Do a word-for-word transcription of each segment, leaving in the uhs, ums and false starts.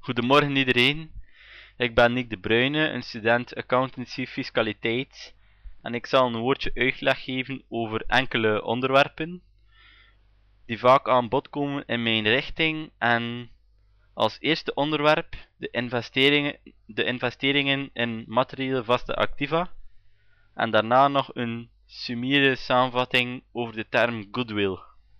Goedemorgen iedereen, ik ben Nick de Bruyne, een student accountancy fiscaliteit en ik zal een woordje uitleg geven over enkele onderwerpen die vaak aan bod komen in mijn richting. En als eerste onderwerp de investeringen, de investeringen in materiële vaste activa en daarna nog een summiere samenvatting over de term goodwill.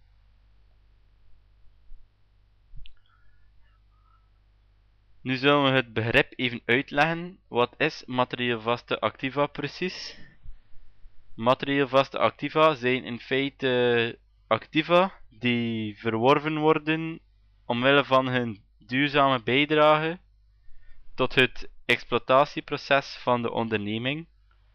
Nu zullen we het begrip even uitleggen. Wat is materieel vaste activa precies? Materieel vaste activa zijn in feite activa die verworven worden omwille van hun duurzame bijdrage tot het exploitatieproces van de onderneming.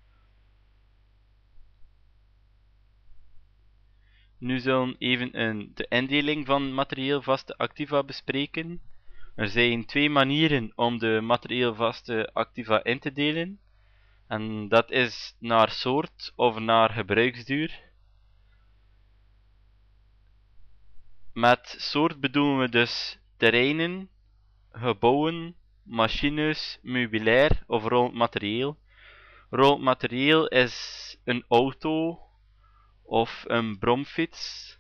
Nu zullen we even een, de indeling van materieel vaste activa bespreken. Er zijn twee manieren om de materieel vaste activa in te delen. En dat is naar soort of naar gebruiksduur. Met soort bedoelen we dus terreinen, gebouwen, machines, meubilair of rollend materieel. Rollend materieel is een auto of een bromfiets.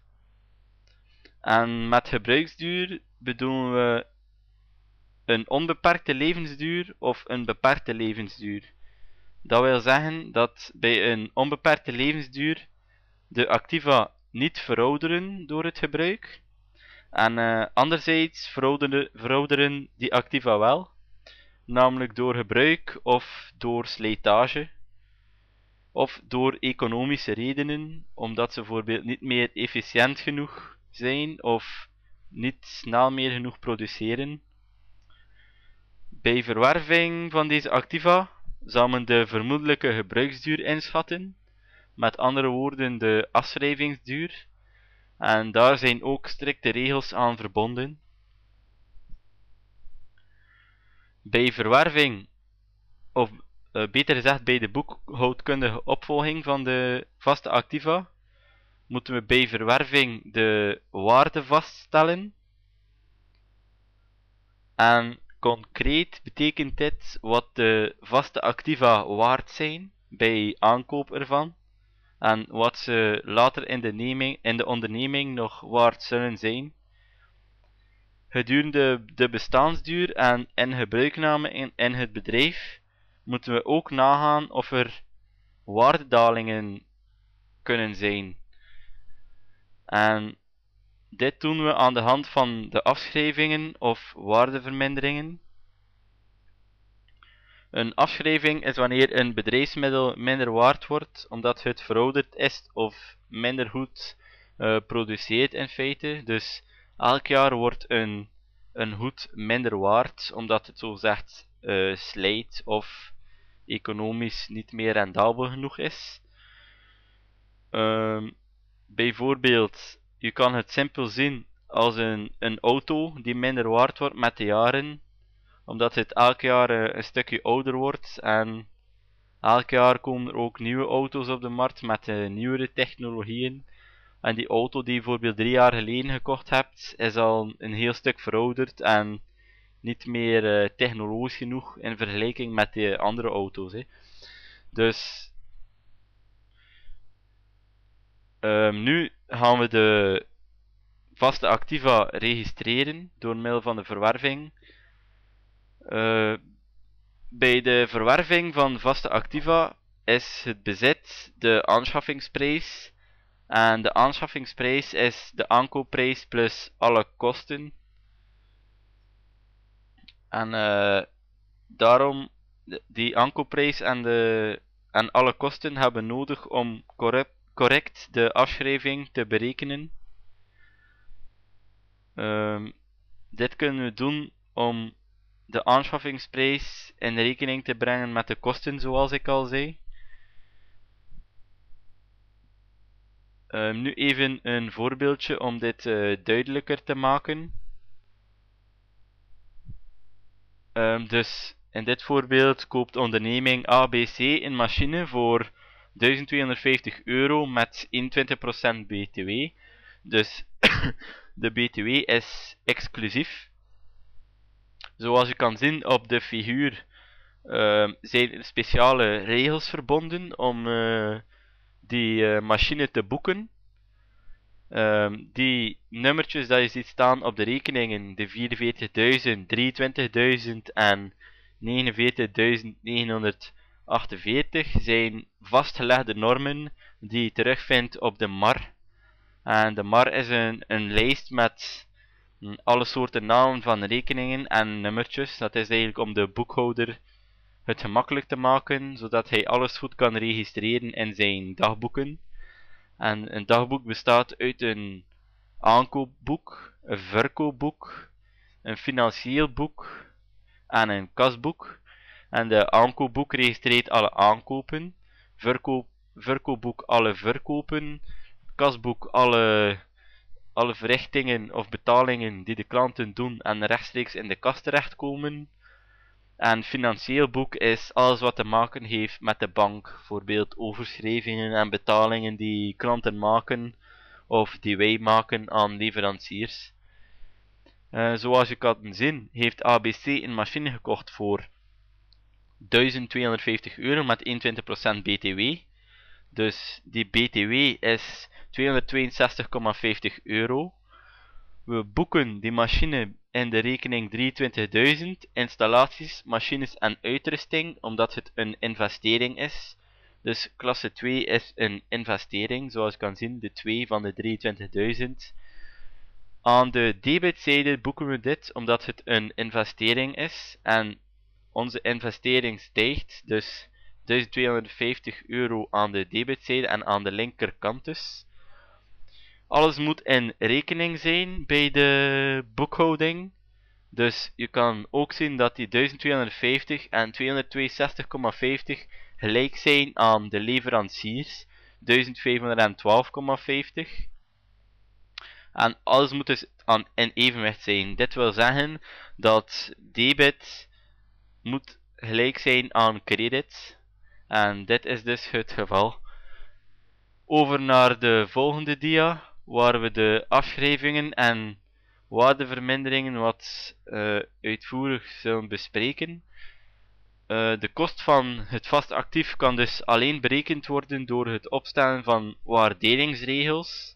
En met gebruiksduur bedoelen we een onbeperkte levensduur of een beperkte levensduur. Dat wil zeggen dat bij een onbeperkte levensduur de activa niet verouderen door het gebruik. En uh, anderzijds verouderen, verouderen die activa wel, namelijk door gebruik of door slijtage. Of door economische redenen, omdat ze bijvoorbeeld niet meer efficiënt genoeg zijn of niet snel meer genoeg produceren. Bij verwerving van deze activa zal men de vermoedelijke gebruiksduur inschatten, met andere woorden de afschrijvingsduur, en daar zijn ook strikte regels aan verbonden. Bij verwerving, of uh, beter gezegd bij de boekhoudkundige opvolging van de vaste activa, moeten we bij verwerving de waarde vaststellen. En concreet betekent dit wat de vaste activa waard zijn bij aankoop ervan en wat ze later in de, neming, in de onderneming nog waard zullen zijn. Gedurende de bestaansduur en in gebruikname in, in het bedrijf moeten we ook nagaan of er waardedalingen kunnen zijn. En dit doen we aan de hand van de afschrijvingen of waardeverminderingen. Een afschrijving is wanneer een bedrijfsmiddel minder waard wordt omdat het verouderd is of minder goed uh, produceert in feite. Dus elk jaar wordt een, een goed minder waard omdat het zo zegt uh, slijt of economisch niet meer rendabel genoeg is. Uh, bijvoorbeeld, je kan het simpel zien als een, een auto die minder waard wordt met de jaren, omdat het elk jaar uh, een stukje ouder wordt en elk jaar komen er ook nieuwe auto's op de markt met uh, nieuwere technologieën. En die auto die je bijvoorbeeld drie jaar geleden gekocht hebt, is al een heel stuk verouderd en niet meer uh, technologisch genoeg in vergelijking met de andere auto's. Hè. Dus um, nu gaan we de vaste activa registreren door middel van de verwerving. Uh, bij de verwerving van vaste activa is het bezit de aanschaffingsprijs en de aanschaffingsprijs is de aankoopprijs plus alle kosten. En uh, daarom die aankoopprijs en, de, en alle kosten hebben nodig om correct, correct de afschrijving te berekenen. Um, dit kunnen we doen om de aanschaffingsprijs in rekening te brengen met de kosten, zoals ik al zei. Um, nu even een voorbeeldje om dit uh, duidelijker te maken. Um, dus in dit voorbeeld koopt onderneming A B C een machine voor duizend tweehonderdvijftig euro met eenentwintig procent B T W. Dus de B T W is exclusief. Zoals je kan zien op de figuur uh, zijn er speciale regels verbonden om uh, die uh, machine te boeken. Um, die nummertjes dat je ziet staan op de rekeningen, de vierenveertigduizend, drieëntwintigduizend en negenenveertigduizend negenhonderdachtenveertig, zijn vastgelegde normen die je terugvindt op de M A R. En de M A R is een, een lijst met alle soorten namen van rekeningen en nummertjes. Dat is eigenlijk om de boekhouder het gemakkelijk te maken, zodat hij alles goed kan registreren in zijn dagboeken. En een dagboek bestaat uit een aankoopboek, een verkoopboek, een financieel boek en een kasboek. En de aankoopboek registreert alle aankopen, verkoop, verkoopboek alle verkopen, kasboek alle, alle verrichtingen of betalingen die de klanten doen en rechtstreeks in de kas terechtkomen. En financieel boek is alles wat te maken heeft met de bank, bijvoorbeeld overschrijvingen en betalingen die klanten maken of die wij maken aan leveranciers. Uh, zoals je kan zien heeft A B C een machine gekocht voor duizend tweehonderdvijftig euro met eenentwintig procent B T W. Dus die B T W is tweehonderdtweeënzestig komma vijftig euro. We boeken die machine in de rekening drieëntwintigduizend, installaties, machines en uitrusting, omdat het een investering is. Dus klasse twee is een investering, zoals je kan zien, de twee van de drieëntwintigduizend. Aan de debitzijde boeken we dit, omdat het een investering is en onze investering stijgt, dus duizend tweehonderdvijftig euro aan de debitzijde en aan de linkerkant dus. Alles moet in rekening zijn bij de boekhouding. Dus je kan ook zien dat die duizend tweehonderdvijftig en tweehonderdtweeënzestig komma vijftig gelijk zijn aan de leveranciers, duizend vijfhonderdtwaalf komma vijftig. En alles moet dus aan, in evenwicht zijn. Dit wil zeggen dat debit moet gelijk zijn aan credit. En dit is dus het geval. Over naar de volgende dia, waar we de afschrijvingen en waardeverminderingen wat uh, uitvoerig zullen bespreken. Uh, de kost van het vast actief kan dus alleen berekend worden door het opstellen van waarderingsregels.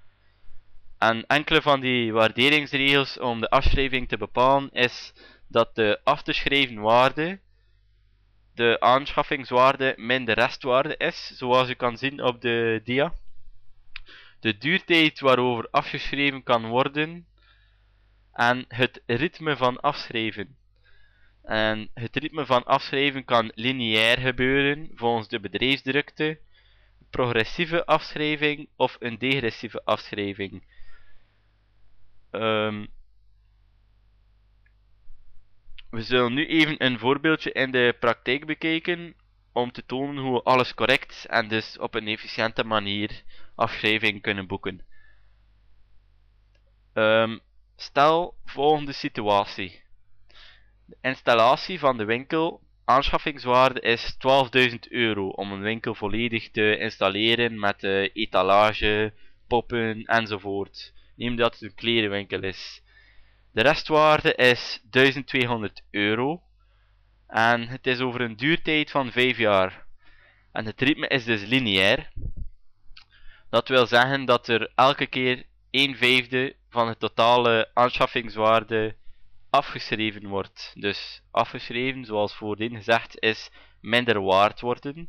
En enkele van die waarderingsregels om de afschrijving te bepalen is dat de af te schrijven waarde de aanschaffingswaarde min de restwaarde is, zoals je kan zien op de dia. De duurtijd waarover afgeschreven kan worden en het ritme van afschrijven. En het ritme van afschrijven kan lineair gebeuren volgens de bedrijfsdrukte, progressieve afschrijving of een degressieve afschrijving. Um, we zullen nu even een voorbeeldje in de praktijk bekijken om te tonen hoe we alles correct en dus op een efficiënte manier afschrijving kunnen boeken. Um, stel volgende situatie. De installatie van de winkel, aanschaffingswaarde is twaalfduizend euro om een winkel volledig te installeren met uh, etalage, poppen enzovoort. Neem dat het een klerenwinkel is. De restwaarde is duizend tweehonderd euro en het is over een duurtijd van vijf jaar. En het ritme is dus lineair. Dat wil zeggen dat er elke keer een vijfde van het totale aanschaffingswaarde afgeschreven wordt. Dus afgeschreven, zoals voordien gezegd, is minder waard worden.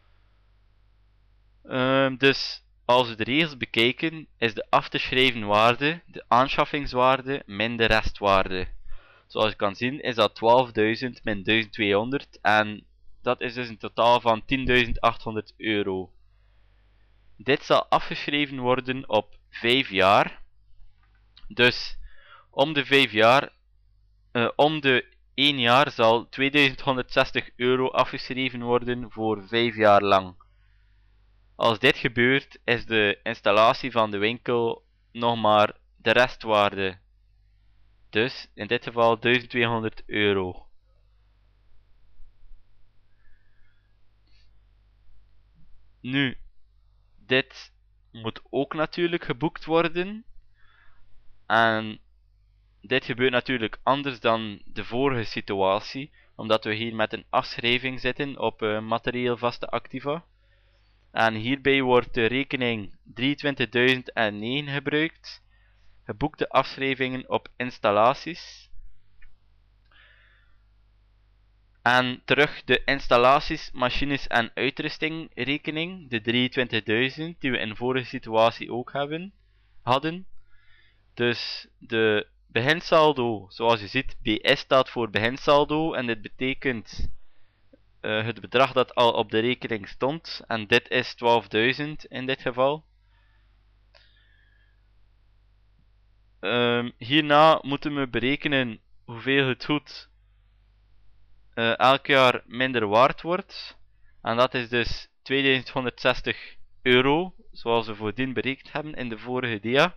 Um, dus als we de regels bekijken, is de af te schrijven waarde de aanschaffingswaarde min de restwaarde. Zoals je kan zien is dat twaalfduizend min duizend tweehonderd en dat is dus een totaal van tienduizend achthonderd euro. Dit zal afgeschreven worden op vijf jaar. Dus om de vijf jaar, uh, om de één jaar zal tweeduizend honderdzestig euro afgeschreven worden voor vijf jaar lang. Als dit gebeurt, is de installatie van de winkel nog maar de restwaarde. Dus in dit geval duizend tweehonderd euro. Nu, dit moet ook natuurlijk geboekt worden. En dit gebeurt natuurlijk anders dan de vorige situatie, omdat we hier met een afschrijving zitten op uh, materieel vaste activa. En hierbij wordt de rekening drieëntwintigduizend negen gebruikt. Geboekte afschrijvingen op installaties. En terug de installaties, machines en uitrusting rekening, de drieëntwintigduizend die we in de vorige situatie ook hebben, hadden. Dus de beginsaldo, zoals je ziet, B S staat voor beginsaldo en dit betekent uh, het bedrag dat al op de rekening stond. En dit is twaalfduizend in dit geval. Um, hierna moeten we berekenen hoeveel het goed uh, elk jaar minder waard wordt. En dat is dus tweeduizend honderdzestig euro, zoals we voordien berekend hebben in de vorige dia.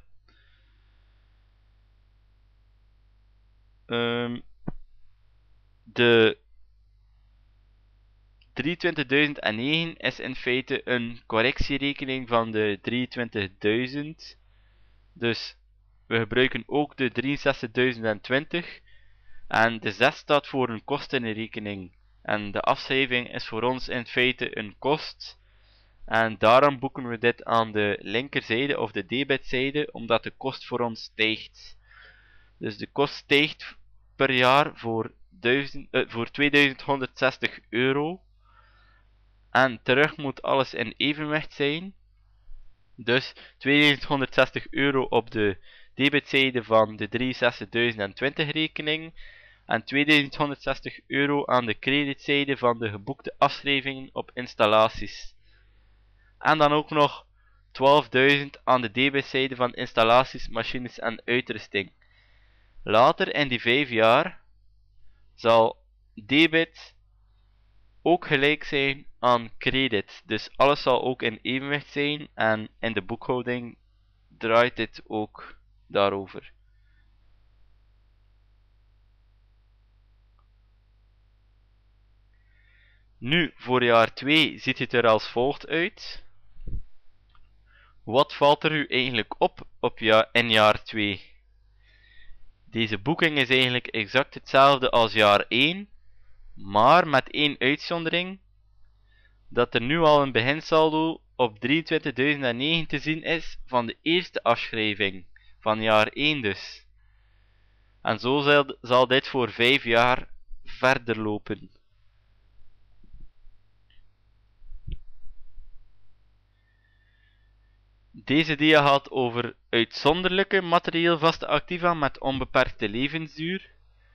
Um, de drieëntwintigduizend negen is in feite een correctierekening van de drieëntwintigduizend. Dus we gebruiken ook de drieënzestigduizend twintig. En de zes staat voor een kostenrekening. En de afschrijving is voor ons in feite een kost. En daarom boeken we dit aan de linkerzijde of de debitzijde, omdat de kost voor ons stijgt. Dus de kost stijgt per jaar voor, duizend, uh, voor tweeduizend honderdzestig euro. En terug moet alles in evenwicht zijn. Dus tweeduizend honderdzestig euro op de debitzijde van de drieënzestigduizend twintig rekening. En tweeduizend honderdzestig euro aan de creditzijde van de geboekte afschrijvingen op installaties. En dan ook nog twaalfduizend aan de debitzijde van installaties, machines en uitrusting. Later in die vijf jaar zal debit ook gelijk zijn aan credit. Dus alles zal ook in evenwicht zijn en in de boekhouding draait dit ook daarover. Nu, voor jaar twee ziet het er als volgt uit. Wat valt er u eigenlijk op, op ja, in jaar twee? Deze boeking is eigenlijk exact hetzelfde als jaar één, maar met één uitzondering, dat er nu al een beginsaldo op drieëntwintigduizend negen te zien is van de eerste afschrijving, van jaar één dus. En zo zal, zal dit voor vijf jaar verder lopen. Deze dia gaat over uitzonderlijke materieel vaste activa met onbeperkte levensduur.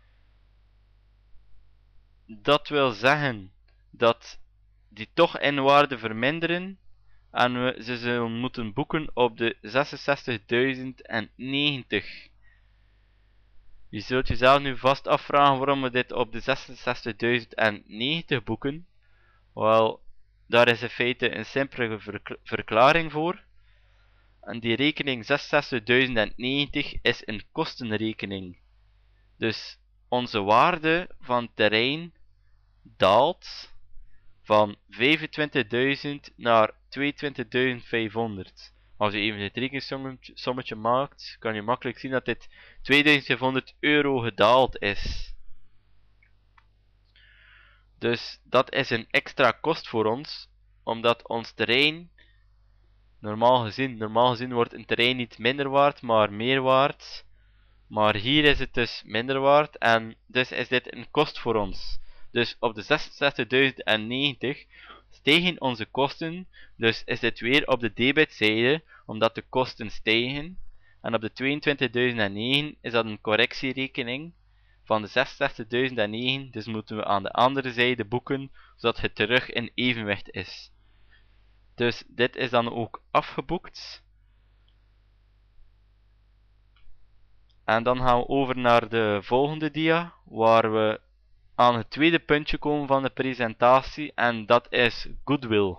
Dat wil zeggen dat die toch in waarde verminderen en we ze zullen moeten boeken op de zesenzestigduizend negentig. Je zult jezelf nu vast afvragen waarom we dit op de zesenzestigduizend negentig boeken. Wel, daar is in feite een simpele verklaring voor. En die rekening zesenzestigduizend negentig is een kostenrekening. Dus onze waarde van terrein daalt van vijfentwintigduizend naar tweeëntwintigduizend vijfhonderd. Als je even het rekensommetje maakt, kan je makkelijk zien dat dit tweeduizend vijfhonderd euro gedaald is. Dus dat is een extra kost voor ons, omdat ons terrein, normaal gezien, normaal gezien wordt een terrein niet minder waard, maar meer waard. Maar hier is het dus minder waard en dus is dit een kost voor ons. Dus op de zesenzestigduizend negentig stijgen onze kosten, dus is dit weer op de debitzijde, omdat de kosten stijgen. En op de tweeëntwintigduizend negen is dat een correctierekening van de zesenzestigduizend negen, dus moeten we aan de andere zijde boeken, zodat het terug in evenwicht is. Dus dit is dan ook afgeboekt. En dan gaan we over naar de volgende dia, waar we aan het tweede puntje komen van de presentatie, en dat is goodwill.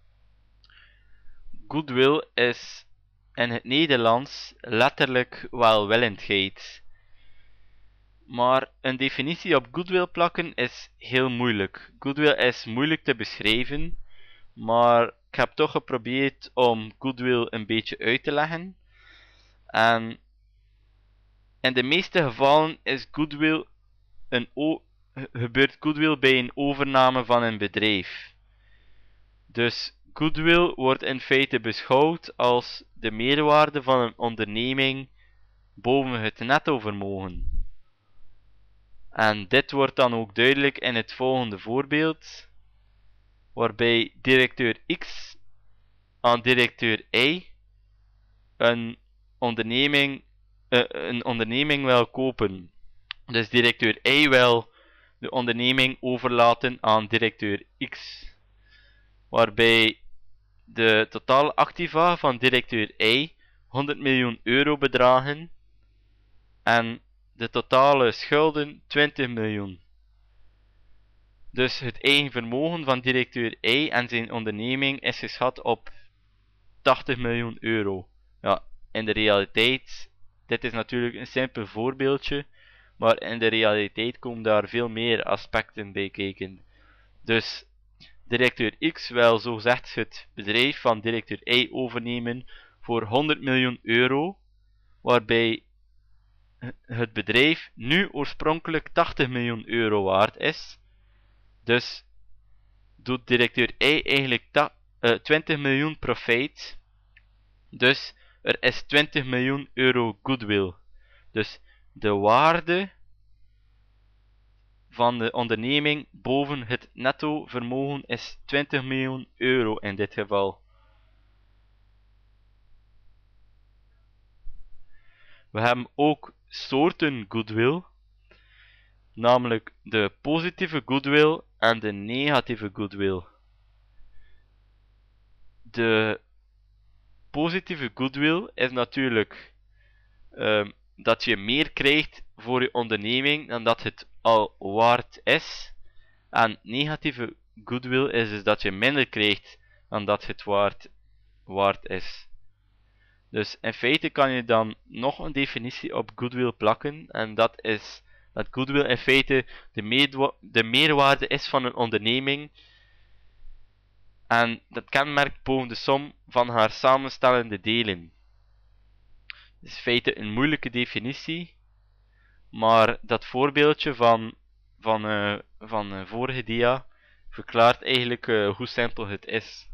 Goodwill is in het Nederlands letterlijk welwillendheid. Maar een definitie op goodwill plakken is heel moeilijk. Goodwill is moeilijk te beschrijven, maar ik heb toch geprobeerd om goodwill een beetje uit te leggen. En In de meeste gevallen is goodwill een o gebeurt goodwill bij een overname van een bedrijf. Dus goodwill wordt in feite beschouwd als de meerwaarde van een onderneming boven het netto vermogen. En dit wordt dan ook duidelijk in het volgende voorbeeld, waarbij directeur X aan directeur Y een onderneming, uh, een onderneming wil kopen. Dus directeur Y wil de onderneming overlaten aan directeur X, waarbij de totale activa van directeur Y honderd miljoen euro bedragen en de totale schulden twintig miljoen. Dus het eigen vermogen van directeur Y en zijn onderneming is geschat op tachtig miljoen euro. Ja, in de realiteit, dit is natuurlijk een simpel voorbeeldje, maar in de realiteit komen daar veel meer aspecten bij kijken. Dus directeur X wil zogezegd het bedrijf van directeur Y overnemen voor honderd miljoen euro, waarbij het bedrijf nu oorspronkelijk tachtig miljoen euro waard is. Dus doet directeur Y eigenlijk uh, twintig miljoen profijt. Dus er is twintig miljoen euro goodwill. Dus de waarde van de onderneming boven het netto vermogen is twintig miljoen euro in dit geval. We hebben ook soorten goodwill, namelijk de positieve goodwill en de negatieve goodwill. De positieve goodwill is natuurlijk um, dat je meer krijgt voor je onderneming dan dat het al waard is. En negatieve goodwill is dus dat je minder krijgt dan dat het waard, waard is. Dus in feite kan je dan nog een definitie op goodwill plakken, en dat is dat goodwill in feite de, meerwa de meerwaarde is van een onderneming, en dat kenmerkt boven de som van haar samenstellende delen. Het is in feite een moeilijke definitie, maar dat voorbeeldje van, van, uh, van uh, vorige dia verklaart eigenlijk uh, hoe simpel het is.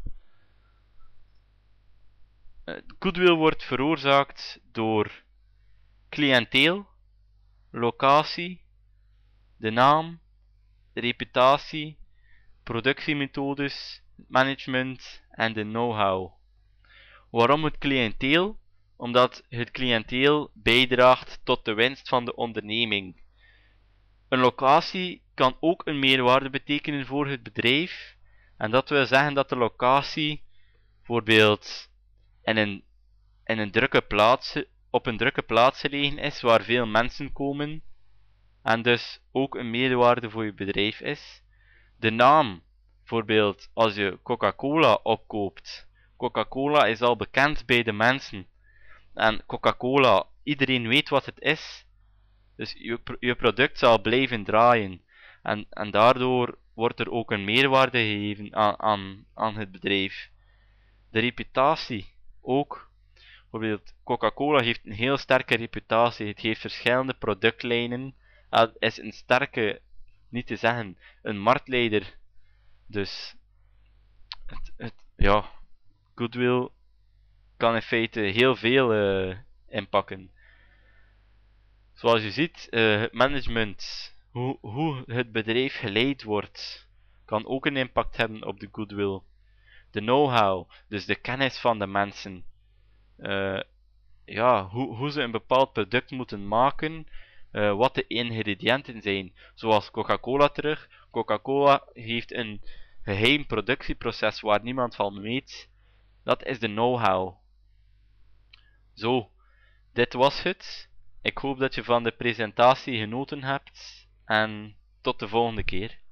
Uh, goodwill wordt veroorzaakt door cliënteel, locatie, de naam, de reputatie, productiemethodes, management en de know-how. Waarom het cliënteel? Omdat het cliënteel bijdraagt tot de winst van de onderneming. Een locatie kan ook een meerwaarde betekenen voor het bedrijf, en dat wil zeggen dat de locatie bijvoorbeeld in een, in een drukke plaats, op een drukke plaats gelegen is waar veel mensen komen, en dus ook een meerwaarde voor je bedrijf is. De naam, bijvoorbeeld als je Coca-Cola opkoopt. Coca-Cola is al bekend bij de mensen. En Coca-Cola, iedereen weet wat het is. Dus je, je product zal blijven draaien. En, en daardoor wordt er ook een meerwaarde gegeven aan, aan, aan het bedrijf. De reputatie ook. Bijvoorbeeld Coca-Cola heeft een heel sterke reputatie. Het heeft verschillende productlijnen. Het is een sterke, niet te zeggen, een marktleider. Dus het, het, ja, goodwill kan in feite heel veel uh, inpakken. Zoals je ziet, uh, het management, hoe, hoe het bedrijf geleid wordt, kan ook een impact hebben op de goodwill. De know-how, dus de kennis van de mensen. Uh, ja, hoe, hoe ze een bepaald product moeten maken, uh, wat de ingrediënten zijn. Zoals Coca-Cola terug. Coca-Cola heeft een geheim productieproces waar niemand van weet. Dat is de know-how. Zo, dit was het. Ik hoop dat je van de presentatie genoten hebt en tot de volgende keer.